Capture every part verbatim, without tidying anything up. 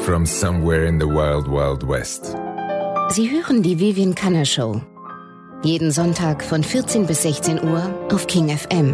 from somewhere in the wild, wild west. Sie hören die Vivian Kanner Show. Jeden Sonntag von vierzehn bis sechzehn Uhr auf King F M.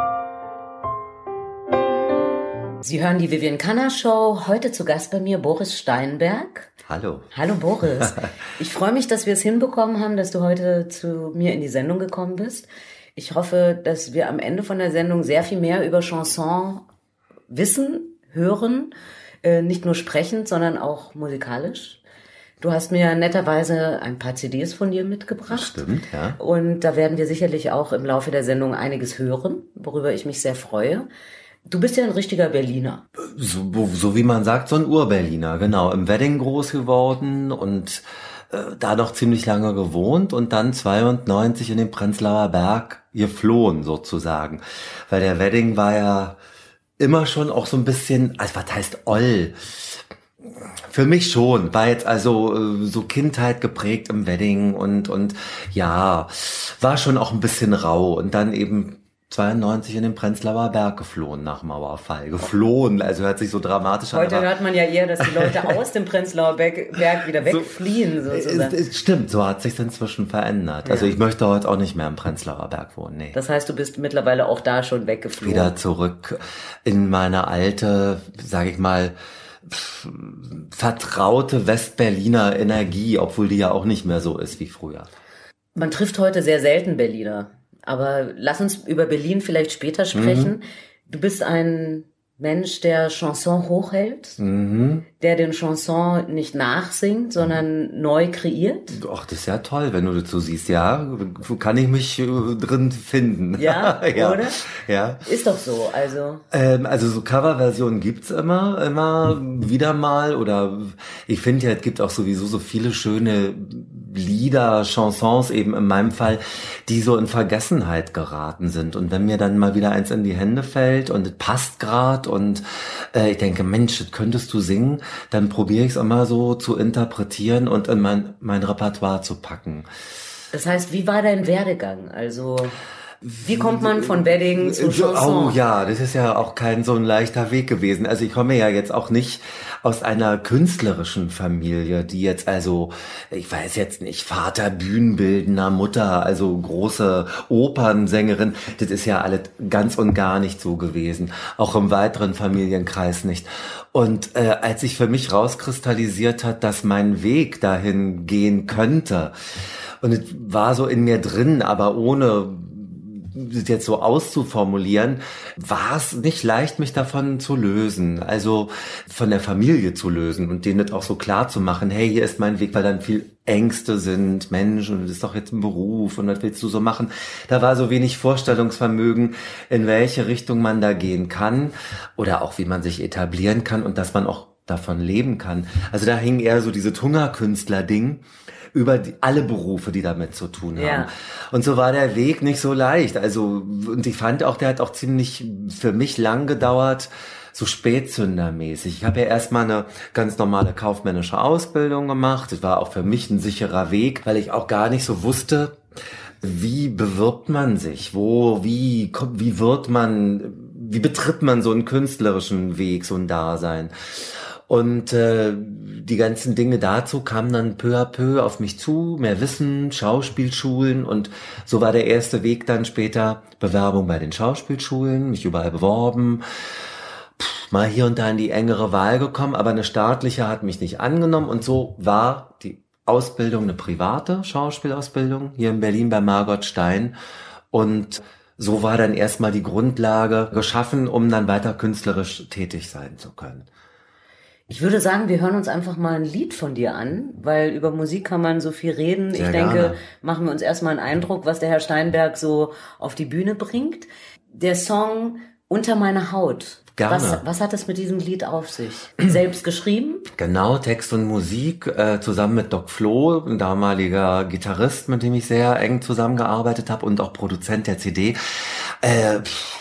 Sie hören die Vivian Kanner Show. Heute zu Gast bei mir Boris Steinberg. Hallo. Hallo Boris. Ich freue mich, dass wir es hinbekommen haben, dass du heute zu mir in die Sendung gekommen bist. Ich hoffe, dass wir am Ende von der Sendung sehr viel mehr über Chanson wissen, hören. Äh, nicht nur sprechend, sondern auch musikalisch. Du hast mir netterweise ein paar C Ds von dir mitgebracht. Stimmt, ja. Und da werden wir sicherlich auch im Laufe der Sendung einiges hören, worüber ich mich sehr freue. Du bist ja ein richtiger Berliner. So, so wie man sagt, so ein Ur-Berliner, genau. Im Wedding groß geworden und äh, da noch ziemlich lange gewohnt und dann zweiundneunzig in den Prenzlauer Berg geflohen sozusagen. Weil der Wedding war ja immer schon auch so ein bisschen, also was heißt Oll? Für mich schon, war jetzt also so Kindheit geprägt im Wedding und und ja, war schon auch ein bisschen rau und dann eben zweiundneunzig in den Prenzlauer Berg geflohen nach Mauerfall. Geflohen, also hört sich so dramatisch an. Heute hört man ja eher, dass die Leute aus dem Prenzlauer Berg wieder wegfliehen. So, sozusagen. Es, es stimmt, so hat sich inzwischen verändert. Ja. Also ich möchte heute auch nicht mehr im Prenzlauer Berg wohnen. Nee. Das heißt, du bist mittlerweile auch da schon weggeflogen. Wieder zurück in meine alte, sage ich mal, vertraute Westberliner Energie, obwohl die ja auch nicht mehr so ist wie früher. Man trifft heute sehr selten Berliner. Aber lass uns über Berlin vielleicht später sprechen. Mhm. Du bist ein Mensch, der Chanson hochhält, mhm. der den Chanson nicht nachsingt, sondern neu kreiert. Ach, das ist ja toll, wenn du das so siehst. Ja, kann ich mich äh, drin finden. Ja, ja, oder? Ja. Ist doch so, also. Ähm, also so Coverversionen gibt's immer, immer wieder mal. Oder ich finde ja, es gibt auch sowieso so viele schöne Lieder, Chansons eben in meinem Fall, die so in Vergessenheit geraten sind. Und wenn mir dann mal wieder eins in die Hände fällt und es passt grad und äh, ich denke, Mensch, das könntest du singen, dann probiere ich es immer so zu interpretieren und in mein, mein Repertoire zu packen. Das heißt, wie war dein Werdegang? Also wie kommt man von Wedding zu Chanson? Oh ja, das ist ja auch kein so ein leichter Weg gewesen. Also ich komme ja jetzt auch nicht aus einer künstlerischen Familie, die jetzt also, ich weiß jetzt nicht, Vater Bühnenbildner, Mutter, also große Opernsängerin. Das ist ja alles ganz und gar nicht so gewesen. Auch im weiteren Familienkreis nicht. Und äh, als sich für mich rauskristallisiert hat, dass mein Weg dahin gehen könnte, und es war so in mir drin, aber ohne das jetzt so auszuformulieren, war es nicht leicht, mich davon zu lösen, also von der Familie zu lösen und denen das auch so klar zu machen, hey, hier ist mein Weg, weil dann viel Ängste sind, Mensch, und das ist doch jetzt ein Beruf und was willst du so machen? Da war so wenig Vorstellungsvermögen, in welche Richtung man da gehen kann oder auch wie man sich etablieren kann und dass man auch davon leben kann. Also da hing eher so dieses Hungerkünstler-Ding über die, alle Berufe, die damit zu tun haben. Ja. Und so war der Weg nicht so leicht. Also, und ich fand auch, der hat auch ziemlich für mich lang gedauert, so spätzündermäßig. Ich habe ja erstmal eine ganz normale kaufmännische Ausbildung gemacht. Das war auch für mich ein sicherer Weg, weil ich auch gar nicht so wusste, wie bewirbt man sich? Wo, wie, wie wird man, wie betritt man so einen künstlerischen Weg, so ein Dasein? Und äh, die ganzen Dinge dazu kamen dann peu à peu auf mich zu, mehr Wissen, Schauspielschulen und so war der erste Weg dann später Bewerbung bei den Schauspielschulen, mich überall beworben, Puh, mal hier und da in die engere Wahl gekommen, aber eine staatliche hat mich nicht angenommen und so war die Ausbildung eine private Schauspielausbildung hier in Berlin bei Margot Stein und so war dann erstmal die Grundlage geschaffen, um dann weiter künstlerisch tätig sein zu können. Ich würde sagen, wir hören uns einfach mal ein Lied von dir an, weil über Musik kann man so viel reden. Sehr ich denke, gerne. Machen wir uns erstmal einen Eindruck, was der Herr Steinberg so auf die Bühne bringt. Der Song Unter meine Haut. Gerne. Was, was hat es mit diesem Lied auf sich? Selbst geschrieben? Genau, Text und Musik, äh, zusammen mit Doc Flo, ein damaliger Gitarrist, mit dem ich sehr eng zusammengearbeitet habe und auch Produzent der C D. Äh,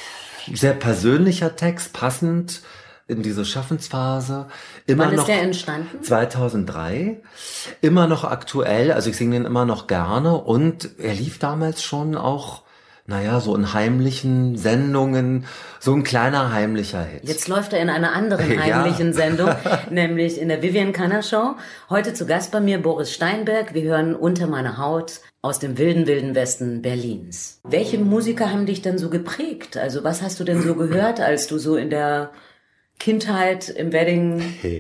sehr persönlicher Text, passend in diese Schaffensphase. Immer Wann noch ist der entstanden? zweitausenddrei. Immer noch aktuell, also ich singe den immer noch gerne und er lief damals schon auch naja, so in heimlichen Sendungen, so ein kleiner heimlicher Hit. Jetzt läuft er in einer anderen heimlichen ja. Sendung, nämlich in der Vivian Canner Show. Heute zu Gast bei mir Boris Steinberg. Wir hören Unter meiner Haut aus dem wilden, wilden Westen Berlins. Welche Musiker haben dich denn so geprägt? Also was hast du denn so gehört, als du so in der Kindheit im Wedding,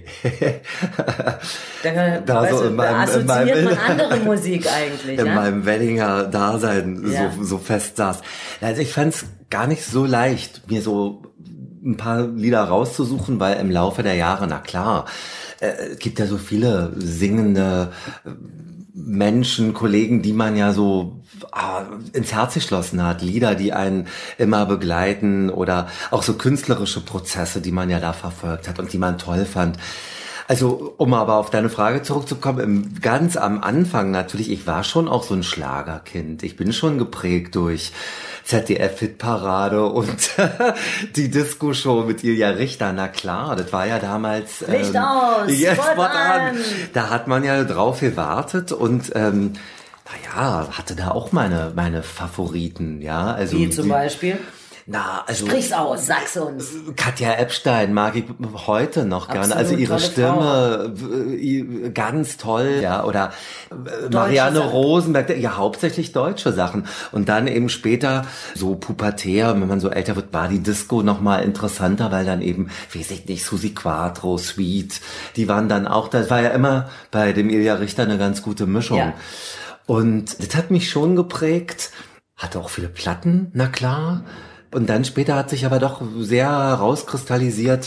da, da weißt so du, in meinem, assoziiert in meinem, man andere Musik eigentlich. In ja? meinem Weddinger Dasein ja. so, so fest saß. Also ich fand es gar nicht so leicht, mir so ein paar Lieder rauszusuchen, weil im Laufe der Jahre, na klar, äh, es gibt ja so viele singende Menschen, Kollegen, die man ja so ah, ins Herz geschlossen hat, Lieder, die einen immer begleiten oder auch so künstlerische Prozesse, die man ja da verfolgt hat und die man toll fand. Also, um aber auf deine Frage zurückzukommen, im, ganz am Anfang natürlich, ich war schon auch so ein Schlagerkind. Ich bin schon geprägt durch Z D F-Hitparade und die Disco-Show mit Ilja Richter. Na klar, das war ja damals... Licht ähm, aus, yes, Spot an. Da hat man ja drauf gewartet und... Ähm, naja, hatte da auch meine meine Favoriten, ja. Also wie zum die, Beispiel? Na, also sprich's aus, sag's uns. Katja Epstein mag ich heute noch gerne. Absolut, also ihre Stimme Frau. Ganz toll, ja. Oder Marianne Sachen. Rosenberg, ja hauptsächlich deutsche Sachen. Und dann eben später so pubertär, wenn man so älter wird, war die Disco noch mal interessanter, weil dann eben, weiß ich nicht, Susi Quattro, Sweet, die waren dann auch. Das war ja immer bei dem Ilja Richter eine ganz gute Mischung. Ja. Und das hat mich schon geprägt. Hatte auch viele Platten, na klar. Und dann später hat sich aber doch sehr herauskristallisiert,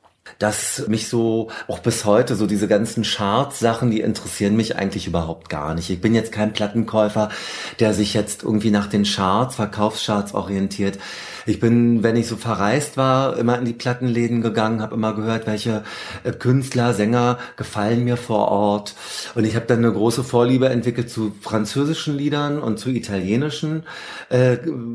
dass mich so, auch bis heute, so diese ganzen Charts-Sachen, die interessieren mich eigentlich überhaupt gar nicht. Ich bin jetzt kein Plattenkäufer, der sich jetzt irgendwie nach den Charts, Verkaufscharts orientiert. Ich bin, wenn ich so verreist war, immer in die Plattenläden gegangen, habe immer gehört, welche äh, Künstler, Sänger gefallen mir vor Ort. Und ich habe dann eine große Vorliebe entwickelt zu französischen Liedern und zu italienischen äh,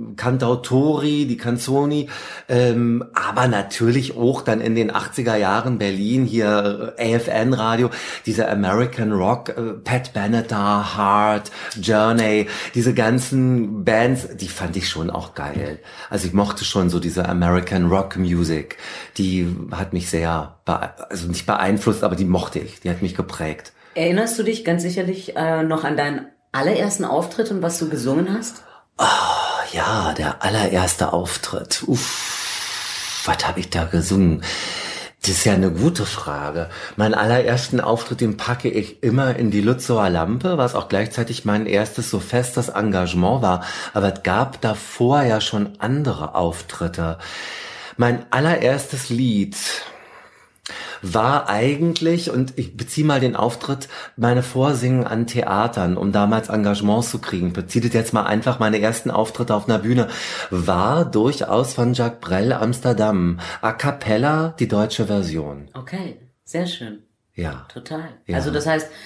Cantautori, die Canzoni, ähm, aber natürlich auch dann in den achtziger Jahren Berlin, hier A F N-Radio, dieser American Rock, äh, Pat Benatar, Heart, Journey, diese ganzen Bands, die fand ich schon auch geil. Also ich mochte schon so diese American Rock Music, die hat mich sehr, bee- also nicht beeinflusst, aber die mochte ich, die hat mich geprägt. Erinnerst du dich ganz sicherlich äh, noch an deinen allerersten Auftritt und was du gesungen hast? Oh, ja, der allererste Auftritt. Uff, was habe ich da gesungen? Das ist ja eine gute Frage. Meinen allerersten Auftritt, den packe ich immer in die Lützower Lampe, was auch gleichzeitig mein erstes so festes Engagement war. Aber es gab davor ja schon andere Auftritte. Mein allererstes Lied war eigentlich, und ich beziehe mal den Auftritt, meine Vorsingen an Theatern, um damals Engagements zu kriegen. Bezieht jetzt mal einfach meine ersten Auftritte auf einer Bühne. War durchaus von Jacques Brel Amsterdam. A cappella, die deutsche Version. Okay, sehr schön. Ja. Total. Ja. Also das heißt,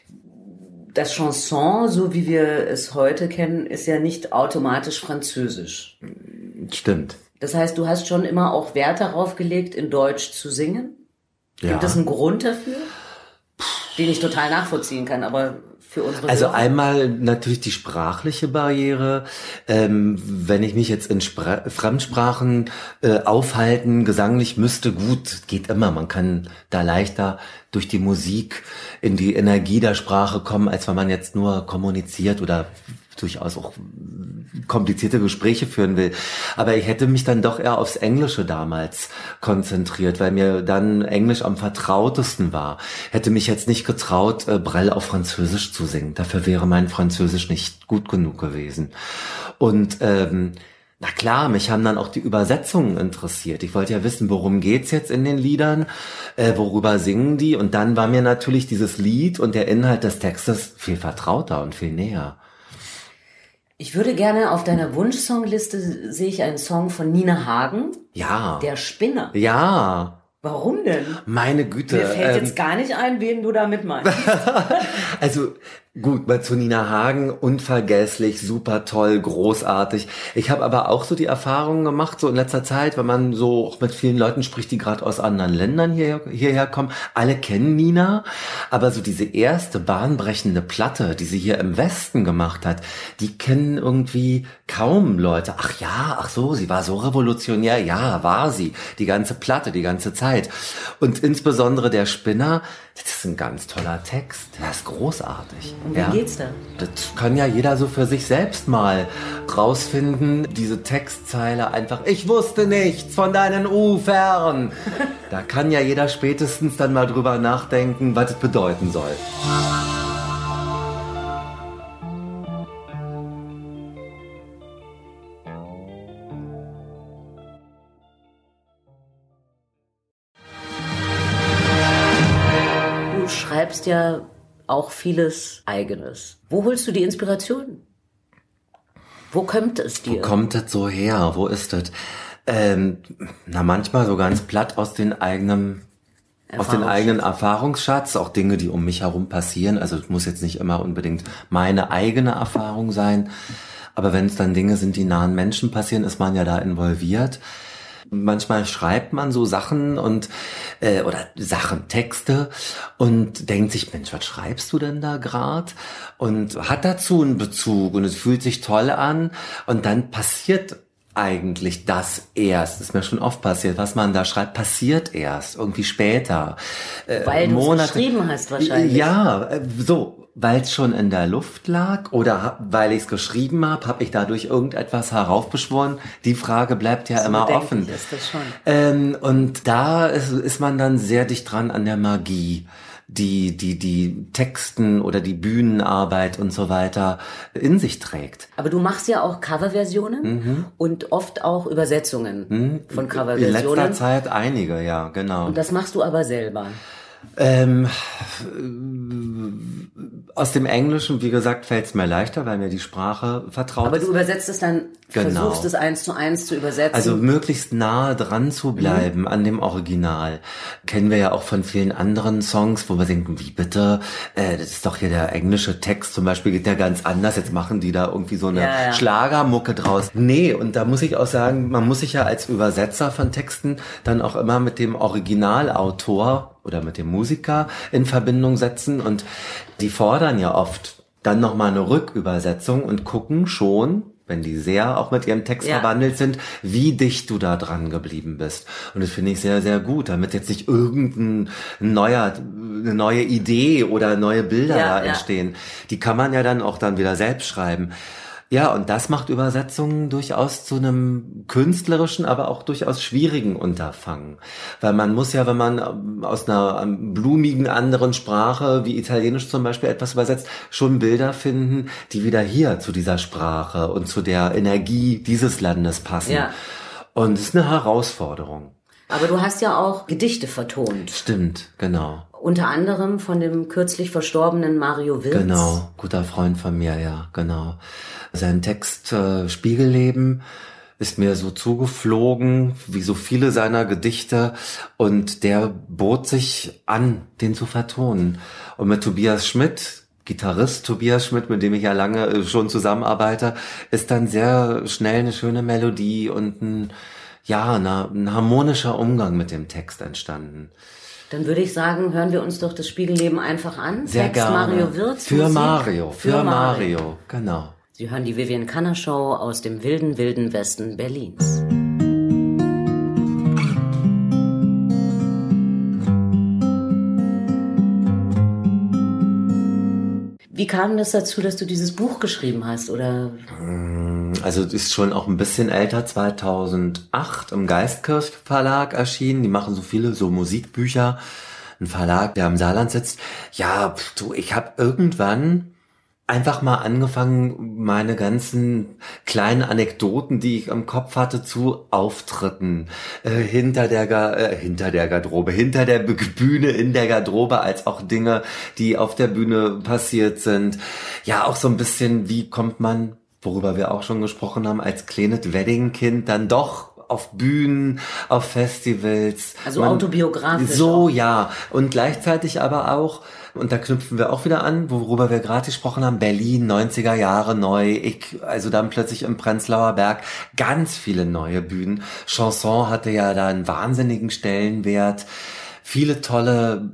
das Chanson, so wie wir es heute kennen, ist ja nicht automatisch französisch. Stimmt. Das heißt, du hast schon immer auch Wert darauf gelegt, in Deutsch zu singen? Ja. Gibt es einen Grund dafür, den ich total nachvollziehen kann, aber für unsere Also Hörer? einmal natürlich die sprachliche Barriere. Ähm, wenn ich mich jetzt in Spra- Fremdsprachen äh, aufhalten, gesanglich müsste, gut, geht immer. Man kann da leichter durch die Musik in die Energie der Sprache kommen, als wenn man jetzt nur kommuniziert oder durchaus auch komplizierte Gespräche führen will. Aber ich hätte mich dann doch eher aufs Englische damals konzentriert, weil mir dann Englisch am vertrautesten war. Hätte mich jetzt nicht getraut, äh, Brel auf Französisch zu singen. Dafür wäre mein Französisch nicht gut genug gewesen. Und ähm, na klar, mich haben dann auch die Übersetzungen interessiert. Ich wollte ja wissen, worum geht's jetzt in den Liedern, äh, worüber singen die? Und dann war mir natürlich dieses Lied und der Inhalt des Textes viel vertrauter und viel näher. Ich würde gerne auf deiner Wunschsongliste sehe ich einen Song von Nina Hagen. Ja. Der Spinner. Ja. Warum denn? Meine Güte. Mir fällt ähm, jetzt gar nicht ein, wen du damit meinst. Also, Gut, bei zu Nina Hagen, unvergesslich, super toll, großartig. Ich habe aber auch so die Erfahrungen gemacht, so in letzter Zeit, wenn man so auch mit vielen Leuten spricht, die gerade aus anderen Ländern hierher, hierher kommen. Alle kennen Nina, aber so diese erste bahnbrechende Platte, die sie hier im Westen gemacht hat, die kennen irgendwie kaum Leute. Ach ja, ach so, sie war so revolutionär. Ja, war sie. Die ganze Platte, die ganze Zeit. Und insbesondere der Spinner, das ist ein ganz toller Text. Das ist großartig. Und wie ja. geht's da? Das kann ja jeder so für sich selbst mal rausfinden. Diese Textzeile einfach, ich wusste nichts von deinen Ufern. Da kann ja jeder spätestens dann mal drüber nachdenken, was es bedeuten soll. Du schreibst ja auch vieles Eigenes. Wo holst du die Inspiration? Wo kommt es dir? Wo kommt das so her? Wo ist das? Ähm, na, manchmal so ganz platt aus den eigenen, aus den eigenen Erfahrungsschatz, auch Dinge, die um mich herum passieren. Also es muss jetzt nicht immer unbedingt meine eigene Erfahrung sein. Aber wenn es dann Dinge sind, die nahen Menschen passieren, ist man ja da involviert. Manchmal schreibt man so Sachen und äh, oder Sachen, Texte und denkt sich, Mensch, was schreibst du denn da grad? Und hat dazu einen Bezug und es fühlt sich toll an und dann passiert eigentlich das erst. Das ist mir schon oft passiert. Was man da schreibt, passiert erst, irgendwie später. Äh, Weil du Monate, es geschrieben hast wahrscheinlich. Ja, äh, so. Weil es schon in der Luft lag oder hab, weil ich es geschrieben habe, habe ich dadurch irgendetwas heraufbeschworen? Die Frage bleibt ja so immer offen. Ist das schon. Ähm, und da ist, ist man dann sehr dicht dran an der Magie, die die die Texten oder die Bühnenarbeit und so weiter in sich trägt. Aber du machst ja auch Coverversionen mhm. und oft auch Übersetzungen mhm. von Coverversionen. In letzter Zeit einige, ja, genau. Und das machst du aber selber. Ähm, aus dem Englischen, wie gesagt, fällt es mir leichter, weil mir die Sprache vertraut ist. Aber du übersetzt es dann, genau. Versuchst es eins zu eins zu übersetzen. Also möglichst nahe dran zu bleiben mhm. an dem Original. Kennen wir ja auch von vielen anderen Songs, wo wir denken, wie bitte, äh, das ist doch hier der englische Text zum Beispiel, geht ja ganz anders, jetzt machen die da irgendwie so eine ja, ja. Schlagermucke draus. Nee, und da muss ich auch sagen, man muss sich ja als Übersetzer von Texten dann auch immer mit dem Originalautor oder mit dem Musiker in Verbindung setzen und die fordern ja oft dann nochmal eine Rückübersetzung und gucken schon, wenn die sehr auch mit ihrem Text ja. verwandelt sind, wie dicht du da dran geblieben bist. Und das finde ich sehr, sehr gut, damit jetzt nicht irgendein neuer, eine neue Idee oder neue Bilder ja, da entstehen. Ja. Die kann man ja dann auch dann wieder selbst schreiben. Ja, und das macht Übersetzungen durchaus zu einem künstlerischen, aber auch durchaus schwierigen Unterfangen. Weil man muss ja, wenn man aus einer blumigen anderen Sprache, wie Italienisch zum Beispiel, etwas übersetzt, schon Bilder finden, die wieder hier zu dieser Sprache und zu der Energie dieses Landes passen. Ja. Und es ist eine Herausforderung. Aber du hast ja auch Gedichte vertont. Stimmt, genau. Unter anderem von dem kürzlich verstorbenen Mario Wirz. Genau, guter Freund von mir, ja, genau. Sein Text äh, Spiegelleben ist mir so zugeflogen, wie so viele seiner Gedichte, und der bot sich an, den zu vertonen. Und mit Tobias Schmidt, Gitarrist Tobias Schmidt, mit dem ich ja lange schon zusammenarbeite, ist dann sehr schnell eine schöne Melodie und ein, ja, eine, ein harmonischer Umgang mit dem Text entstanden. Dann würde ich sagen, hören wir uns doch das Spiegelleben einfach an. Sehr Text gerne. Mario Wirz. Für Musik. Mario, für, für Mario. Mario, genau. Sie hören die Vivian Kanner Show aus dem wilden, wilden Westen Berlins. Wie kam das dazu, dass du dieses Buch geschrieben hast, oder? Also es ist schon auch ein bisschen älter, zweitausendacht im Geistkirch Verlag erschienen. Die machen so viele so Musikbücher. Ein Verlag, der am Saarland sitzt. Ja, du, ich habe irgendwann einfach mal angefangen, meine ganzen kleinen Anekdoten, die ich im Kopf hatte, zu Auftritten äh, hinter der Ga- äh, hinter der Garderobe, hinter der Bühne, in der Garderobe, als auch Dinge, die auf der Bühne passiert sind. Ja, auch so ein bisschen, wie kommt man, worüber wir auch schon gesprochen haben, als kleines Weddingkind dann doch auf Bühnen, auf Festivals. Also man, autobiografisch. So, auch. Ja. Und gleichzeitig aber auch, und da knüpfen wir auch wieder an, worüber wir gerade gesprochen haben, Berlin, neunziger Jahre neu, ich, also dann plötzlich im Prenzlauer Berg, ganz viele neue Bühnen. Chanson hatte ja da einen wahnsinnigen Stellenwert. Viele tolle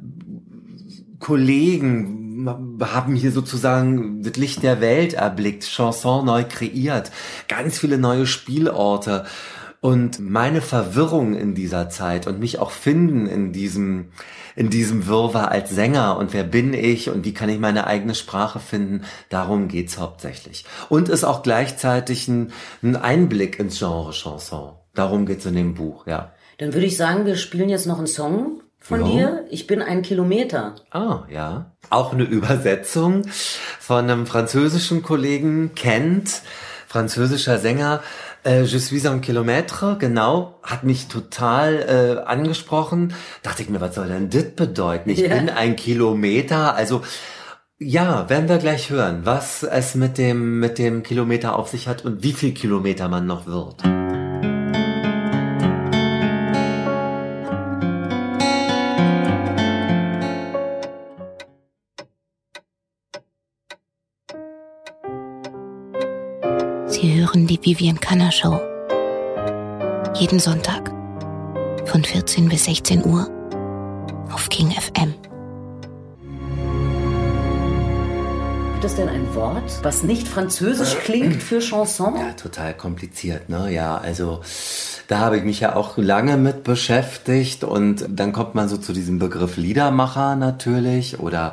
Kollegen haben hier sozusagen das Licht der Welt erblickt, Chanson neu kreiert, ganz viele neue Spielorte. Und meine Verwirrung in dieser Zeit und mich auch finden in diesem, in diesem Wirrwarr als Sänger und wer bin ich und wie kann ich meine eigene Sprache finden, darum geht's hauptsächlich. Und ist auch gleichzeitig ein, ein Einblick ins Genre Chanson. Darum geht's in dem Buch, ja. Dann würde ich sagen, wir spielen jetzt noch einen Song von ja. dir. Ich bin ein Kilometer. Ah, ja. Auch eine Übersetzung von einem französischen Kollegen, Kent, französischer Sänger. Äh, Je suis un kilomètre, genau, hat mich total äh, angesprochen. Dachte ich mir, was soll denn das bedeuten? Ich ja. bin ein Kilometer, also ja, werden wir gleich hören, was es mit dem mit dem Kilometer auf sich hat und wie viel Kilometer man noch wird. Sie hören die Vivian Canna Show. Jeden Sonntag von vierzehn bis sechzehn Uhr auf King F M. Gibt es denn ein Wort, was nicht französisch klingt für Chanson? Ja, total kompliziert, ne? Ja, also da habe ich mich ja auch lange mit beschäftigt und dann kommt man so zu diesem Begriff Liedermacher natürlich oder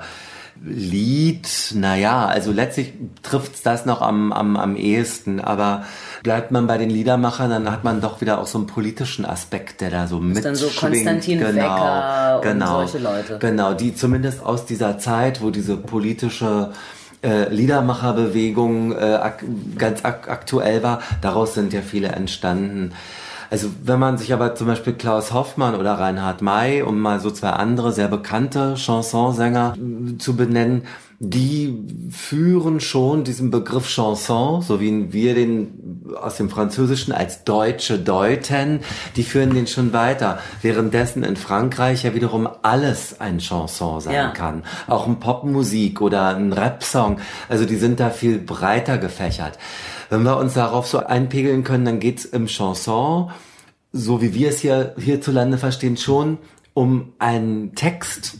Lied, naja, also letztlich trifft's das noch am, am, am ehesten, aber bleibt man bei den Liedermachern, dann hat man doch wieder auch so einen politischen Aspekt, der da so mitschwingt. Dann so Konstantin genau, Wecker genau, und solche Leute. Genau, die zumindest aus dieser Zeit, wo diese politische äh, Liedermacherbewegung äh, ak- ganz ak- aktuell war, daraus sind ja viele entstanden. Also wenn man sich aber zum Beispiel Klaus Hoffmann oder Reinhard May, um mal so zwei andere sehr bekannte Chansonsänger zu benennen, die führen schon diesen Begriff Chanson, so wie wir den aus dem Französischen als Deutsche deuten, die führen den schon weiter. Währenddessen in Frankreich ja wiederum alles ein Chanson sein ja. kann. Auch ein Popmusik oder ein Rap-Song. Also die sind da viel breiter gefächert. Wenn wir uns darauf so einpegeln können, dann geht's im Chanson, so wie wir es hier hierzulande verstehen, schon um einen Text,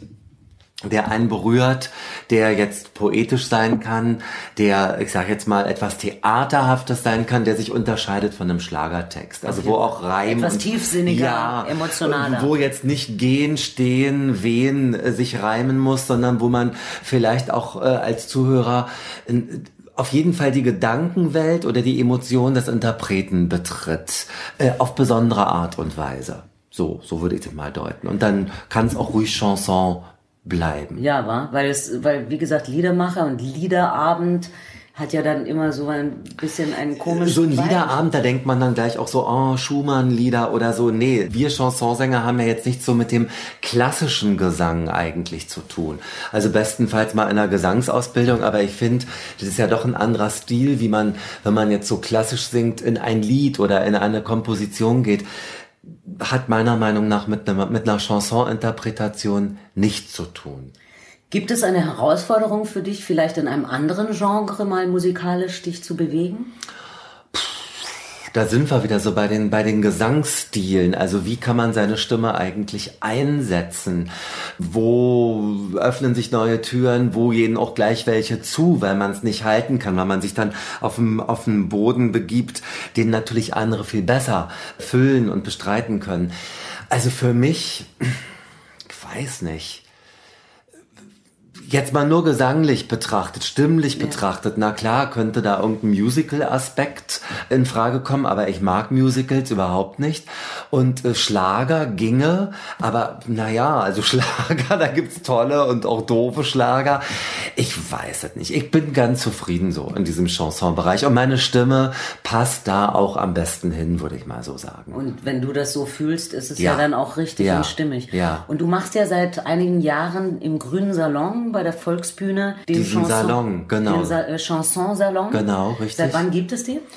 der einen berührt, der jetzt poetisch sein kann, der, ich sage jetzt mal, etwas Theaterhaftes sein kann, der sich unterscheidet von einem Schlagertext. Also wo auch Reim etwas und, tiefsinniger, ja, emotionaler. Wo jetzt nicht gehen, stehen, wehen äh, sich reimen muss, sondern wo man vielleicht auch äh, als Zuhörer äh, auf jeden Fall die Gedankenwelt oder die Emotion des Interpreten betritt, äh, auf besondere Art und Weise. So, so würde ich das mal deuten. Und dann kann es auch ruhig Chanson bleiben. Ja, war, weil es, weil wie gesagt Liedermacher und Liederabend hat ja dann immer so ein bisschen einen komischen So ein Vibe. Liederabend, da denkt man dann gleich auch so, oh, Schumann-Lieder oder so. Nee, wir Chansonsänger haben ja jetzt nicht so mit dem klassischen Gesang eigentlich zu tun. Also bestenfalls mal in einer Gesangsausbildung, aber ich finde, das ist ja doch ein anderer Stil, wie man, wenn man jetzt so klassisch singt, in ein Lied oder in eine Komposition geht, hat meiner Meinung nach mit einer, mit einer Chanson-Interpretation nichts zu tun. Gibt es eine Herausforderung für dich, vielleicht in einem anderen Genre mal musikalisch dich zu bewegen? Da sind wir wieder so bei den, bei den Gesangsstilen. Also wie kann man seine Stimme eigentlich einsetzen? Wo öffnen sich neue Türen? Wo gehen auch gleich welche zu, weil man es nicht halten kann, weil man sich dann auf dem, auf dem Boden begibt, den natürlich andere viel besser füllen und bestreiten können. Also für mich, ich weiß nicht. Jetzt mal nur gesanglich betrachtet, stimmlich ja. betrachtet, na klar, könnte da irgendein Musical-Aspekt in Frage kommen, aber ich mag Musicals überhaupt nicht. Und äh, Schlager ginge, aber naja, also Schlager, da gibt's tolle und auch doofe Schlager. Ich weiß es nicht. Ich bin ganz zufrieden so in diesem Chanson-Bereich und meine Stimme passt da auch am besten hin, würde ich mal so sagen. Und wenn du das so fühlst, ist es ja, ja dann auch richtig ja. und stimmig. Ja. Und du machst ja seit einigen Jahren im Grünen Salon bei der Volksbühne den Diesen Chanson, Salon, genau. Den Sa- äh, Chansonsalon. Genau, richtig. Seit wann gibt es die?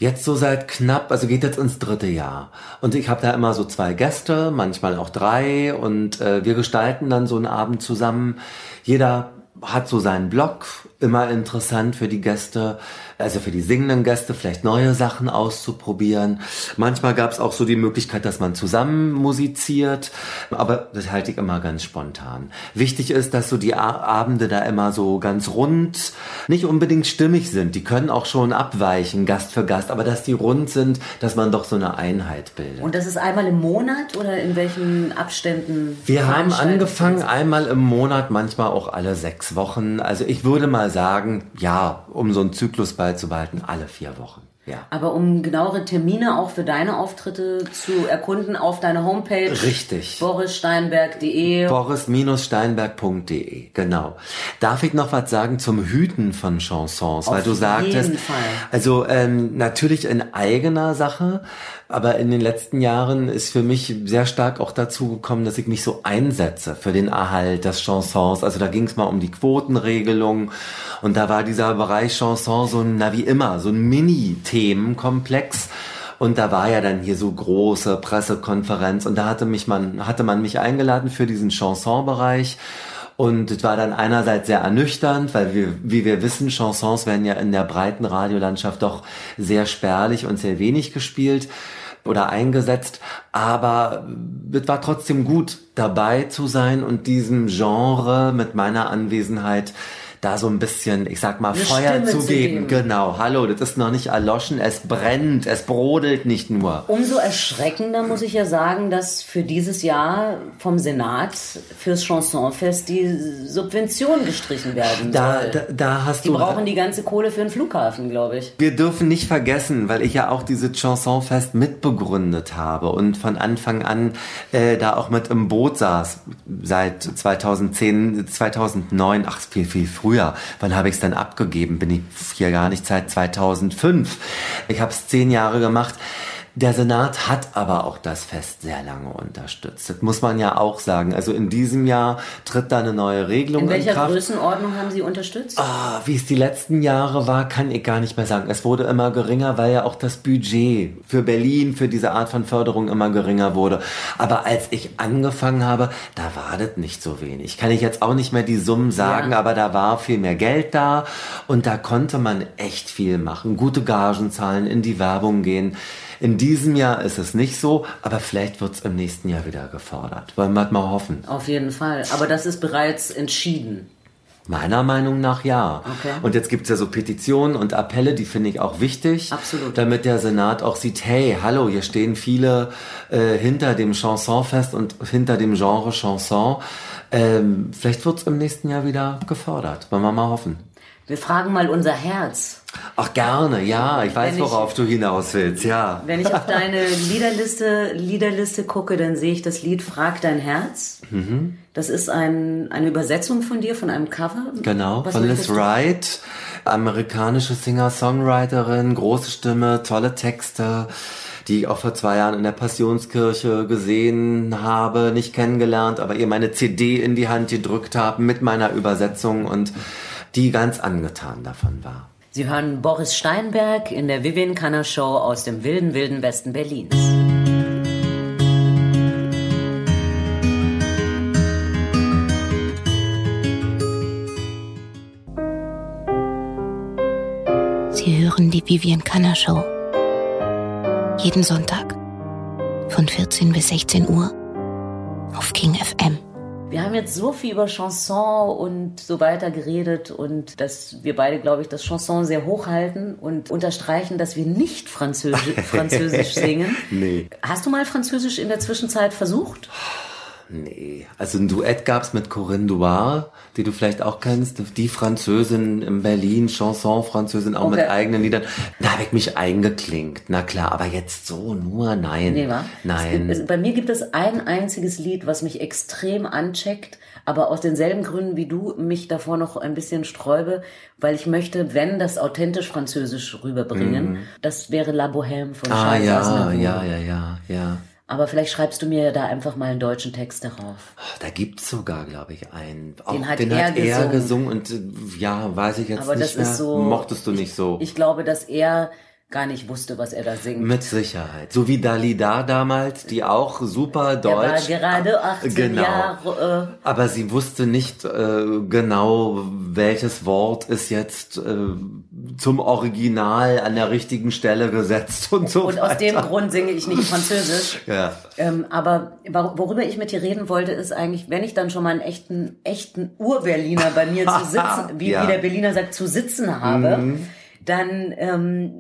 Jetzt so seit knapp, also geht jetzt ins dritte Jahr. Und ich habe da immer so zwei Gäste, manchmal auch drei. Und äh, wir gestalten dann so einen Abend zusammen. Jeder hat so seinen Blog, immer interessant für die Gäste, also für die singenden Gäste, vielleicht neue Sachen auszuprobieren. Manchmal gab es auch so die Möglichkeit, dass man zusammen musiziert, aber das halte ich immer ganz spontan. Wichtig ist, dass so die A- Abende da immer so ganz rund, nicht unbedingt stimmig sind. Die können auch schon abweichen, Gast für Gast, aber dass die rund sind, dass man doch so eine Einheit bildet. Und das ist einmal im Monat oder in welchen Abständen? Wir haben angefangen einmal im Monat, manchmal auch alle sechs Wochen. Also ich würde mal sagen, ja, um so einen Zyklus beizubehalten, alle vier Wochen. Ja. Aber um genauere Termine auch für deine Auftritte zu erkunden, auf deiner Homepage. Richtig. boris steinberg punkt de. boris steinberg punkt de, genau. Darf ich noch was sagen zum Hüten von Chansons? Auf Weil du sagtest, jeden Fall. also ähm, natürlich in eigener Sache, aber in den letzten Jahren ist für mich sehr stark auch dazu gekommen, dass ich mich so einsetze für den Erhalt des Chansons. Also da ging es mal um die Quotenregelung und da war dieser Bereich Chanson so ein, na wie immer, so ein Mini-Themenkomplex. Und da war ja dann hier so große Pressekonferenz und da hatte mich man, hatte man mich eingeladen für diesen Chanson-Bereich. Und es war dann einerseits sehr ernüchternd, weil wir, wie wir wissen, Chansons werden ja in der breiten Radiolandschaft doch sehr spärlich und sehr wenig gespielt oder eingesetzt. Aber es war trotzdem gut, dabei zu sein und diesem Genre mit meiner Anwesenheit da so ein bisschen, ich sag mal, Eine Feuer Stimme zu zu geben. geben. Genau, hallo, das ist noch nicht erloschen, es brennt, es brodelt nicht nur. Umso erschreckender muss ich ja sagen, dass für dieses Jahr vom Senat fürs Chansonfest die Subvention gestrichen werden Da, soll. da, da hast Die du... brauchen die ganze Kohle für den Flughafen, glaube ich. Wir dürfen nicht vergessen, weil ich ja auch dieses Chansonfest mitbegründet habe und von Anfang an äh, da auch mit im Boot saß, seit zweitausendzehn, zweitausendneun, ach viel, viel früher. Wann habe ich es dann abgegeben? Bin ich hier gar nicht seit zweitausendfünf. Ich habe es zehn Jahre gemacht. Der Senat hat aber auch das Fest sehr lange unterstützt. Das muss man ja auch sagen. Also in diesem Jahr tritt da eine neue Regelung In in, welcher Kraft. Größenordnung haben Sie unterstützt? Ah, wie es die letzten Jahre war, kann ich gar nicht mehr sagen. Es wurde immer geringer, weil ja auch das Budget für Berlin, für diese Art von Förderung immer geringer wurde. Aber als ich angefangen habe, da war das nicht so wenig. Kann ich jetzt auch nicht mehr die Summen sagen, Ja. aber da war viel mehr Geld da und da konnte man echt viel machen. Gute Gagen zahlen, in die Werbung gehen. In diesem Jahr ist es nicht so, aber vielleicht wird es im nächsten Jahr wieder gefordert. Wollen wir mal hoffen. Auf jeden Fall. Aber das ist bereits entschieden. Meiner Meinung nach ja. Okay. Und jetzt gibt's ja so Petitionen und Appelle, die finde ich auch wichtig. Absolut. Damit der Senat auch sieht, hey, hallo, hier stehen viele äh, hinter dem Chansonfest und hinter dem Genre Chanson. Ähm, vielleicht wird's im nächsten Jahr wieder gefordert. Wollen wir mal hoffen. Wir fragen mal unser Herz. Ach, gerne, ja. Ich weiß, Wenn ich- worauf du hinaus willst, ja. Wenn ich auf deine Liederliste, Liederliste gucke, dann sehe ich das Lied Frag dein Herz. Mhm. Das ist ein, eine Übersetzung von dir, von einem Cover. Genau, Was von Liz möchtest du- Wright, amerikanische Singer-Songwriterin, große Stimme, tolle Texte, die ich auch vor zwei Jahren in der Passionskirche gesehen habe, nicht kennengelernt, aber ihr meine C D in die Hand gedrückt habe mit meiner Übersetzung und die ganz angetan davon war. Sie hören Boris Steinberg in der Vivian Kanner Show aus dem wilden, wilden Westen Berlins. Sie hören die Vivian Kanner Show. Jeden Sonntag von vierzehn bis sechzehn Uhr auf King F M. Wir haben jetzt so viel über Chanson und so weiter geredet und dass wir beide, glaube ich, das Chanson sehr hochhalten und unterstreichen, dass wir nicht Französisch, Französisch singen. Nee. Hast du mal Französisch in der Zwischenzeit versucht? Nee, also ein Duett gab's mit Corinne Duar, die du vielleicht auch kennst, die Französin in Berlin, Chanson-Französin, auch Okay. mit eigenen Liedern. Da habe ich mich eingeklinkt, na klar, aber jetzt so nur, nein. Nee, wa? Nein. Es gibt, es, bei mir gibt es ein einziges Lied, was mich extrem ancheckt, aber aus denselben Gründen wie du mich davor noch ein bisschen sträube, weil ich möchte, wenn das authentisch Französisch rüberbringen, das wäre La Bohème von ah Charles ja, Aznavour. ja, ja, ja, ja. Aber vielleicht schreibst du mir da einfach mal einen deutschen Text darauf. Da gibt's sogar, glaube ich, einen. Auch Den hat den er hat er gesungen. gesungen und äh, ja, weiß ich jetzt Aber nicht das mehr. ist so. Mochtest du nicht so? Ich glaube, dass er gar nicht wusste, was er da singt. Mit Sicherheit. So wie Dalida damals, die auch super deutsch. Der war gerade achtzehn genau. Jahre. Äh, Aber sie wusste nicht äh, genau, welches Wort ist jetzt äh, zum Original an der richtigen Stelle gesetzt und so Und weiter. aus dem Grund singe ich nicht Französisch. Ja. Ähm, aber worüber ich mit dir reden wollte, ist eigentlich, wenn ich dann schon mal einen echten, echten Ur-Berliner bei mir zu sitzen, wie, ja. wie der Berliner sagt, zu sitzen habe, mhm. dann ähm,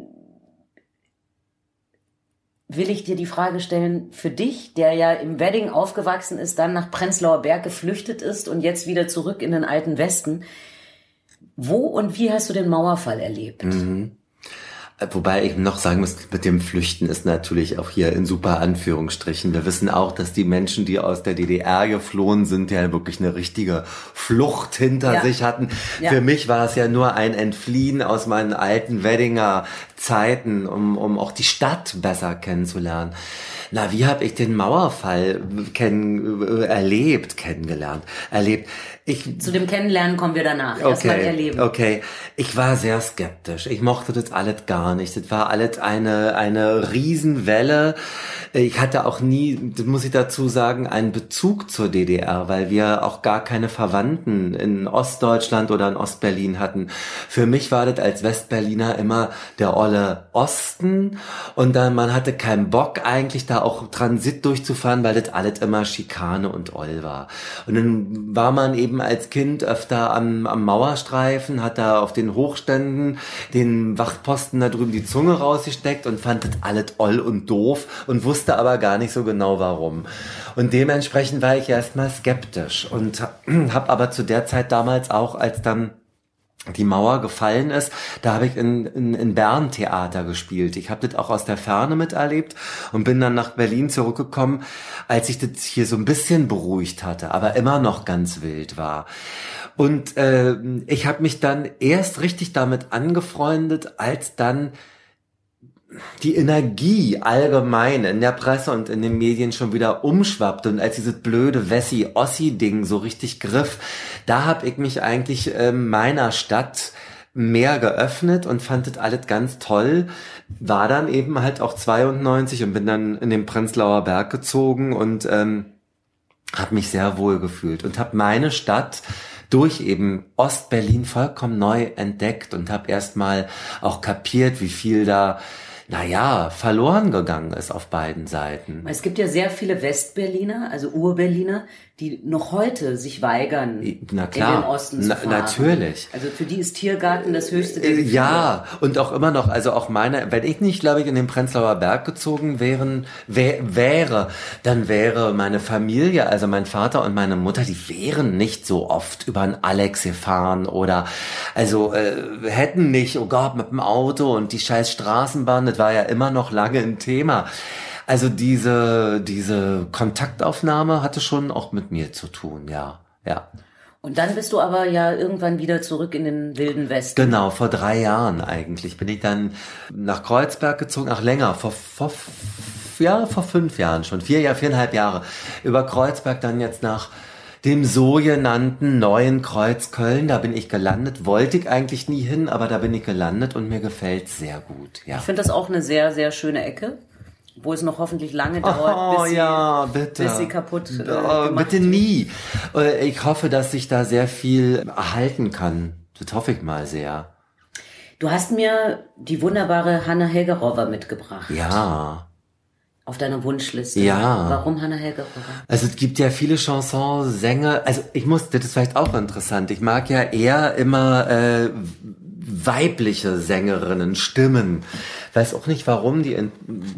will ich dir die Frage stellen, für dich, der ja im Wedding aufgewachsen ist, dann nach Prenzlauer Berg geflüchtet ist und jetzt wieder zurück in den alten Westen, wo und wie hast du den Mauerfall erlebt? Mhm. Wobei ich noch sagen muss, mit dem Flüchten ist natürlich auch hier in super Anführungsstrichen. Wir wissen auch, dass die Menschen, die aus der D D R geflohen sind, ja wirklich eine richtige Flucht hinter ja. sich hatten. Ja. Für mich war es ja nur ein Entfliehen aus meinen alten Weddinger Zeiten, um, um auch die Stadt besser kennenzulernen. Na, wie habe ich den Mauerfall kenn, erlebt, kennengelernt, erlebt? Ich, Zu dem Kennenlernen kommen wir danach. Okay, Erstmal erleben. Okay, ich war sehr skeptisch. Ich mochte das alles gar nicht. Das war alles eine eine Riesenwelle. Ich hatte auch nie, das muss ich dazu sagen, einen Bezug zur D D R, weil wir auch gar keine Verwandten in Ostdeutschland oder in Ostberlin hatten. Für mich war das als Westberliner immer der olle Osten und dann man hatte keinen Bock eigentlich da auch Transit durchzufahren, weil das alles immer Schikane und Oll war. Und dann war man eben als Kind öfter am, am Mauerstreifen, hat da auf den Hochständen den Wachtposten da drüben die Zunge rausgesteckt und fand das alles Oll und doof und wusste aber gar nicht so genau warum. Und dementsprechend war ich erstmal skeptisch und habe aber zu der Zeit damals auch, als dann die Mauer gefallen ist, da habe ich in, in, in Bern Theater gespielt. Ich habe das auch aus der Ferne miterlebt und bin dann nach Berlin zurückgekommen, als ich das hier so ein bisschen beruhigt hatte, aber immer noch ganz wild war. Und äh, ich habe mich dann erst richtig damit angefreundet, als dann die Energie allgemein in der Presse und in den Medien schon wieder umschwappte und als dieses blöde Wessi-Ossi-Ding so richtig griff, da habe ich mich eigentlich äh, meiner Stadt mehr geöffnet und fand das alles ganz toll, war dann eben halt auch zweiundneunzig und bin dann in den Prenzlauer Berg gezogen und ähm, habe mich sehr wohl gefühlt und habe meine Stadt durch eben Ostberlin vollkommen neu entdeckt und habe erstmal auch kapiert, wie viel da naja, verloren gegangen ist auf beiden Seiten. Es gibt ja sehr viele Westberliner, also Urberliner, die noch heute sich weigern, Na klar, in den Osten zu na, fahren. Natürlich. Also für die ist Tiergarten das höchste der Gefühle. Ja, und auch immer noch, also auch meine, wenn ich nicht, glaube ich, in den Prenzlauer Berg gezogen wären, wär, wäre, dann wäre meine Familie, also mein Vater und meine Mutter, die wären nicht so oft über einen Alex gefahren oder, also äh, hätten nicht, oh Gott, mit dem Auto und die scheiß Straßenbahn, das war ja immer noch lange ein Thema. Also diese, diese Kontaktaufnahme hatte schon auch mit mir zu tun, ja, ja. Und dann bist du aber ja irgendwann wieder zurück in den wilden Westen. Genau, vor drei Jahren eigentlich bin ich dann nach Kreuzberg gezogen, ach länger, vor, vor, ja, vor fünf Jahren schon, vier Jahre, viereinhalb Jahre, über Kreuzberg dann jetzt nach dem sogenannten neuen Kreuz Köln, da bin ich gelandet, wollte ich eigentlich nie hin, aber da bin ich gelandet und mir gefällt's sehr gut, ja. Ich finde das auch eine sehr, sehr schöne Ecke, wo es noch hoffentlich lange dauert, oh, bis, sie, ja, bitte. bis sie kaputt äh, oh, gemacht bitte nie. Ich hoffe, dass ich da sehr viel erhalten kann. Das hoffe ich mal sehr. Du hast mir die wunderbare Hanna Helgerover mitgebracht. Ja. Auf deiner Wunschliste. Ja. Warum Hanna Helgerover? Also es gibt ja viele Chansonsänger. Also ich muss, das ist vielleicht auch interessant. Ich mag ja eher immer äh, weibliche Sängerinnen, Stimmen. Weiß auch nicht warum, die in,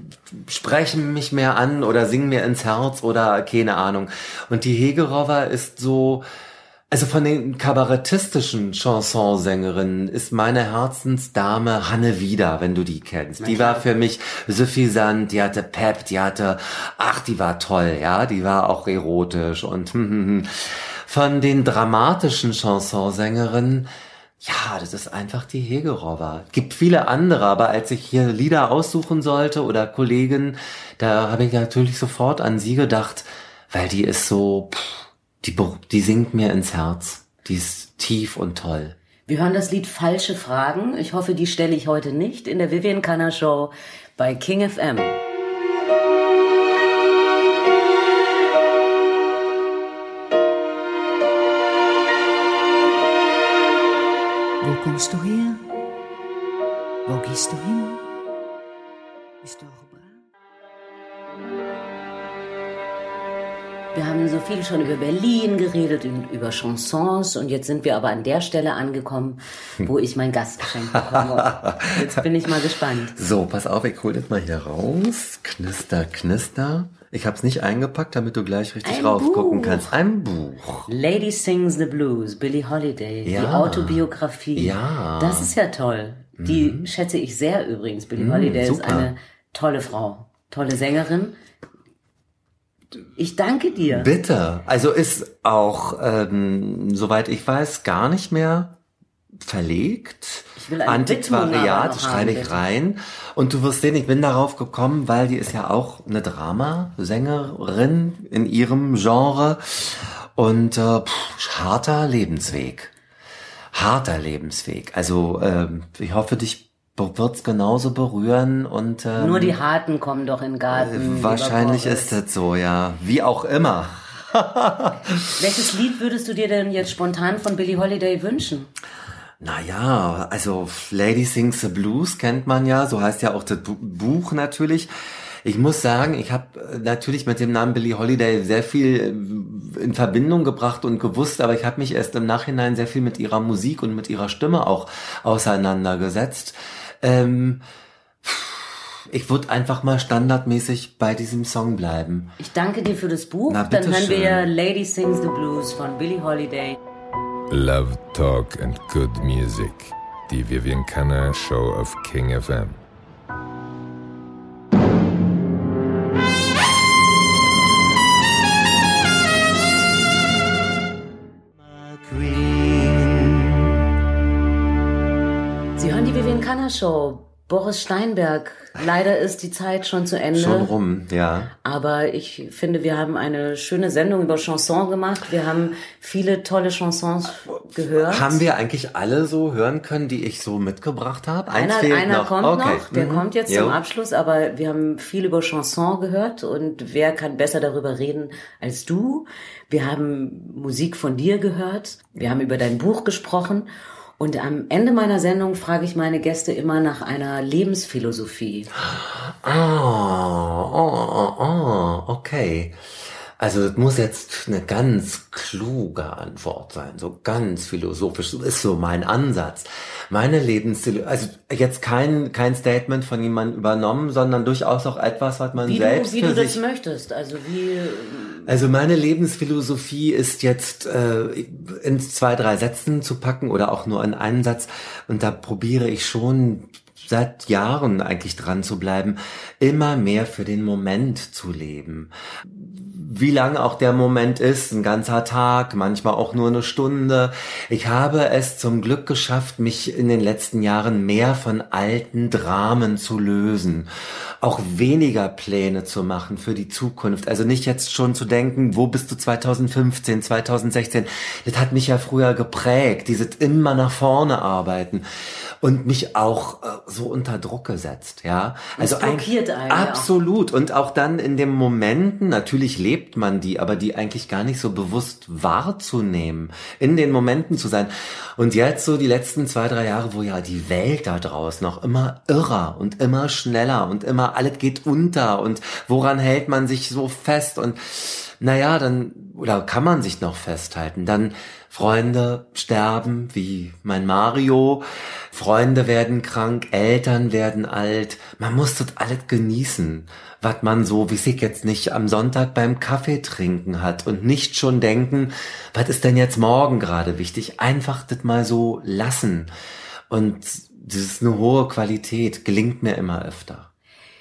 sprechen mich mehr an oder singen mir ins Herz oder keine Ahnung. Und die Helgerover ist so, also von den kabarettistischen Chansonsängerinnen ist meine Herzensdame Hanne Wieder, wenn du die kennst. Die war für mich suffisant, die hatte Pep, die hatte, ach, die war toll, ja, die war auch erotisch und von den dramatischen Chansonsängerinnen, ja, das ist einfach die Helgerover. Gibt viele andere, aber als ich hier Lieder aussuchen sollte oder Kollegen, da habe ich natürlich sofort an sie gedacht, weil die ist so, pff, die, die singt mir ins Herz. Die ist tief und toll. Wir hören das Lied Falsche Fragen. Ich hoffe, die stelle ich heute nicht in der Vivian Canna Show bei King F M. Wo kommst du her? Wo gehst du hin? Bist du auch brav? Wir haben so viel schon über Berlin geredet und über Chansons und jetzt sind wir aber an der Stelle angekommen, wo ich mein Gastgeschenk bekomme. Jetzt bin ich mal gespannt. So, pass auf, ich hol das mal hier raus. Knister, knister. Ich hab's nicht eingepackt, damit du gleich richtig Ein raufgucken Buch. kannst. Ein Buch. Lady Sings the Blues, Billie Holiday, Ja. die Autobiografie. Ja. Das ist ja toll. Die mhm. schätze ich sehr übrigens. Billie Mhm, Holiday super. ist eine tolle Frau, tolle Sängerin. Ich danke dir. Bitte. Also ist auch, ähm, soweit ich weiß, gar nicht mehr verlegt. Ich will eine Widmung aber Antiquariat, noch schreibe haben, ich bitte. rein. Und du wirst sehen, ich bin darauf gekommen, weil die ist ja auch eine Dramasängerin in ihrem Genre. Und äh, pff, harter Lebensweg. Harter Lebensweg. Also ähm, ich hoffe, dich wird's genauso berühren und ähm, Nur die Harten kommen doch in den Garten. wahrscheinlich lieber Boris. ist das so, ja. Wie auch immer. Welches Lied würdest du dir denn jetzt spontan von Billie Holiday wünschen? Naja, also Lady Sings the Blues kennt man ja, so heißt ja auch das Bu- Buch natürlich. Ich muss sagen, ich habe natürlich mit dem Namen Billie Holiday sehr viel in Verbindung gebracht und gewusst, aber ich habe mich erst im Nachhinein sehr viel mit ihrer Musik und mit ihrer Stimme auch auseinandergesetzt. Ähm, ich würde einfach mal standardmäßig bei diesem Song bleiben. Ich danke dir für das Buch. Na, Dann hören wir bitteschön. Lady Sings the Blues von Billie Holiday. Love, Talk and Good Music. Die Vivian Canna Show auf King F M. Sie hören die Vivian Canna Show. Boris Steinberg. Leider ist die Zeit schon zu Ende. Schon rum, ja. Aber ich finde, wir haben eine schöne Sendung über Chansons gemacht. Wir haben viele tolle Chansons gehört. Haben wir eigentlich alle so hören können, die ich so mitgebracht habe? Eins Einer, fehlt einer noch. kommt Okay. noch, der Mhm. kommt jetzt Jo. zum Abschluss, aber wir haben viel über Chanson gehört und wer kann besser darüber reden als du? Wir haben Musik von dir gehört, wir haben über dein Buch gesprochen und am Ende meiner Sendung frage ich meine Gäste immer nach einer Lebensphilosophie. Ah, oh, oh, oh, okay. Also das muss jetzt eine ganz kluge Antwort sein, so ganz philosophisch. So ist so mein Ansatz. Meine Lebensphilosophie, also jetzt kein kein Statement von jemandem übernommen, sondern durchaus auch etwas, was man Wie selbst du, wie für du das sich. möchtest, also wie... Also meine Lebensphilosophie ist jetzt äh, in zwei, drei Sätzen zu packen oder auch nur in einen Satz. Und da probiere ich schon seit Jahren eigentlich dran zu bleiben, immer mehr für den Moment zu leben. Wie lang auch der Moment ist, ein ganzer Tag, manchmal auch nur eine Stunde. Ich habe es zum Glück geschafft, mich in den letzten Jahren mehr von alten Dramen zu lösen. Auch weniger Pläne zu machen für die Zukunft. Also nicht jetzt schon zu denken, wo bist du zwanzig fünfzehn, zwanzig sechzehn. Das hat mich ja früher geprägt, dieses immer nach vorne arbeiten. Und mich auch äh, so unter Druck gesetzt, ja. Also Es blockiert einen, ja. absolut. Und auch dann in den Momenten, natürlich lebt man die, aber die eigentlich gar nicht so bewusst wahrzunehmen, in den Momenten zu sein. Und jetzt so die letzten zwei, drei Jahre, wo ja die Welt da draußen noch immer irrer und immer schneller und immer alles geht unter und woran hält man sich so fest und naja, dann, oder kann man sich noch festhalten, dann Freunde sterben, wie mein Mario, Freunde werden krank, Eltern werden alt, man muss das alles genießen, was man so, wie ich jetzt nicht, am Sonntag beim Kaffee trinken hat und nicht schon denken, was ist denn jetzt morgen gerade wichtig, einfach das mal so lassen und das ist eine hohe Qualität, gelingt mir immer öfter.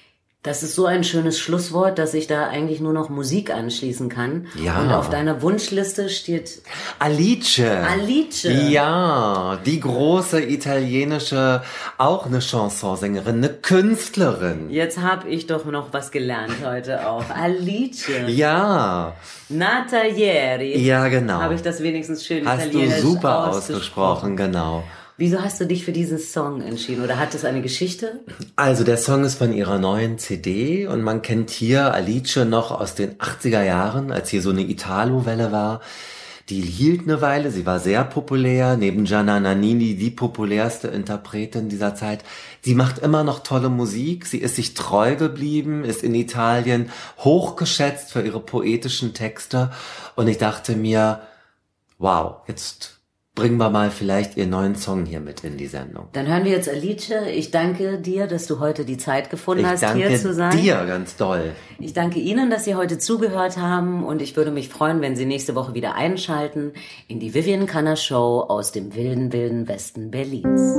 Das ist so ein schönes Schlusswort, dass ich da eigentlich nur noch Musik anschließen kann. Ja. Und auf deiner Wunschliste steht Alice. Alice. Ja, die große italienische, auch eine Chansonsängerin, eine Künstlerin. Jetzt habe ich doch noch was gelernt heute auch. Alice. Ja. Nata ieri. Ja, genau. Habe ich das wenigstens schön Hast italienisch du super ausgesprochen. ausgesprochen, genau. Wieso hast du dich für diesen Song entschieden? Oder hat es eine Geschichte? Also der Song ist von ihrer neuen C D und man kennt hier Alice noch aus den achtziger Jahren, als hier so eine Italo-Welle war. Die hielt eine Weile, sie war sehr populär, neben Gianna Nannini die populärste Interpretin dieser Zeit. Sie macht immer noch tolle Musik, sie ist sich treu geblieben, ist in Italien hochgeschätzt für ihre poetischen Texte und ich dachte mir, wow, jetzt bringen wir mal vielleicht Ihren neuen Song hier mit in die Sendung. Dann hören wir jetzt Alice. Ich danke dir, dass du heute die Zeit gefunden ich hast, hier zu sein. Ich danke dir ganz doll. Ich danke Ihnen, dass Sie heute zugehört haben und ich würde mich freuen, wenn Sie nächste Woche wieder einschalten in die Vivian Kanner Show aus dem wilden, wilden Westen Berlins.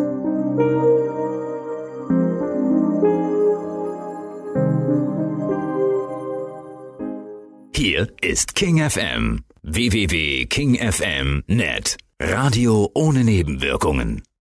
Hier ist King F M. w w w punkt king f m punkt net. Radio ohne Nebenwirkungen.